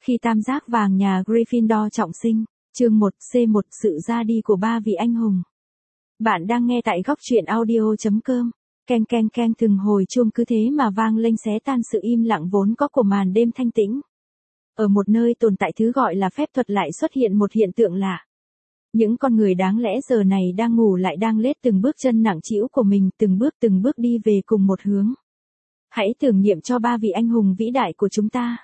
Khi tam giác vàng nhà Gryffindor trọng sinh, chương 1C1 sự ra đi của ba vị anh hùng. Bạn đang nghe tại góc truyện audio.com. Keng keng keng, từng hồi chuông cứ thế mà vang lên xé tan sự im lặng vốn có của màn đêm thanh tĩnh. Ở một nơi tồn tại thứ gọi là phép thuật lại xuất hiện một hiện tượng lạ. Những con người đáng lẽ giờ này đang ngủ lại đang lết từng bước chân nặng trĩu của mình, từng bước đi về cùng một hướng. Hãy tưởng niệm cho ba vị anh hùng vĩ đại của chúng ta.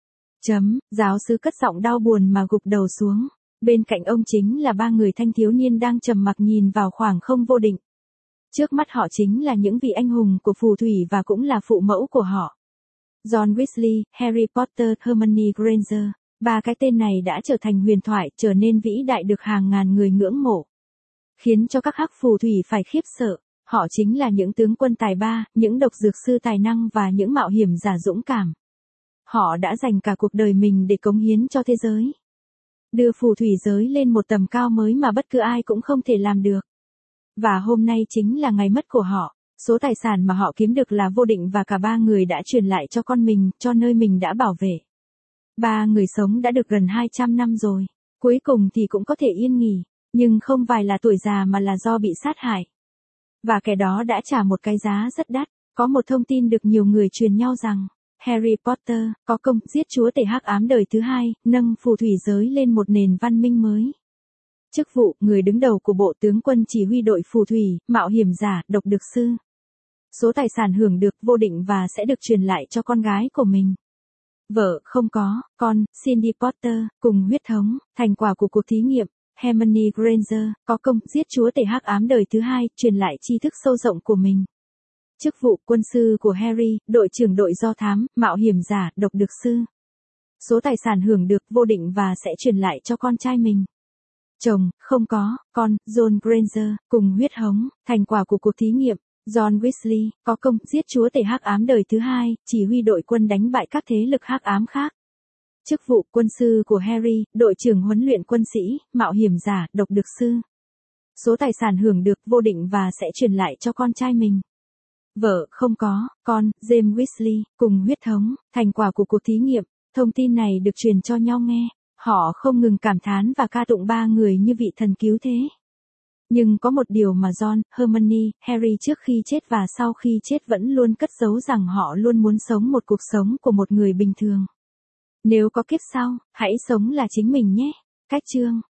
Giáo sư cất giọng đau buồn mà gục đầu xuống. Bên cạnh ông chính là ba người thanh thiếu niên đang trầm mặc nhìn vào khoảng không vô định. Trước mắt họ chính là những vị anh hùng của phù thủy và cũng là phụ mẫu của họ. Ron Weasley, Harry Potter, Hermione Granger. Ba cái tên này đã trở thành huyền thoại, trở nên vĩ đại được hàng ngàn người ngưỡng mộ. Khiến cho các hắc phù thủy phải khiếp sợ. Họ chính là những tướng quân tài ba, những độc dược sư tài năng và những mạo hiểm giả dũng cảm. Họ đã dành cả cuộc đời mình để cống hiến cho thế giới. Đưa phù thủy giới lên một tầm cao mới mà bất cứ ai cũng không thể làm được. Và hôm nay chính là ngày mất của họ. Số tài sản mà họ kiếm được là vô định và cả ba người đã truyền lại cho con mình, cho nơi mình đã bảo vệ. Ba người sống đã được gần 200 năm rồi. Cuối cùng thì cũng có thể yên nghỉ. Nhưng không phải là tuổi già mà là do bị sát hại. Và kẻ đó đã trả một cái giá rất đắt. Có một thông tin được nhiều người truyền nhau rằng Harry Potter có công giết chúa tể hắc ám đời thứ hai, nâng phù thủy giới lên một nền văn minh mới. Chức vụ người đứng đầu của bộ tướng quân chỉ huy đội phù thủy, mạo hiểm giả, độc dược sư. Số tài sản hưởng được vô định và sẽ được truyền lại cho con gái của mình. Vợ không có, con, Cindy Potter, cùng huyết thống, thành quả của cuộc thí nghiệm. Hermione Granger có công giết chúa tể hắc ám đời thứ hai, truyền lại tri thức sâu rộng của mình. Chức vụ quân sư của Harry, đội trưởng đội do thám, mạo hiểm giả, độc dược sư. Số tài sản hưởng được vô định và sẽ truyền lại cho con trai mình. Chồng, không có, con, John Granger, cùng huyết thống, thành quả của cuộc thí nghiệm. Ron Weasley có công giết chúa tể hắc ám đời thứ hai, chỉ huy đội quân đánh bại các thế lực hắc ám khác. Chức vụ quân sư của Harry, đội trưởng huấn luyện quân sĩ, mạo hiểm giả, độc dược sư. Số tài sản hưởng được vô định và sẽ truyền lại cho con trai mình. Vợ không có, con, James Weasley, cùng huyết thống, thành quả của cuộc thí nghiệm. Thông tin này được truyền cho nhau nghe. Họ không ngừng cảm thán và ca tụng ba người như vị thần cứu thế. Nhưng có một điều mà Ron, Hermione, Harry trước khi chết và sau khi chết vẫn luôn cất giấu, rằng họ luôn muốn sống một cuộc sống của một người bình thường. Nếu có kiếp sau, hãy sống là chính mình nhé. Cách chương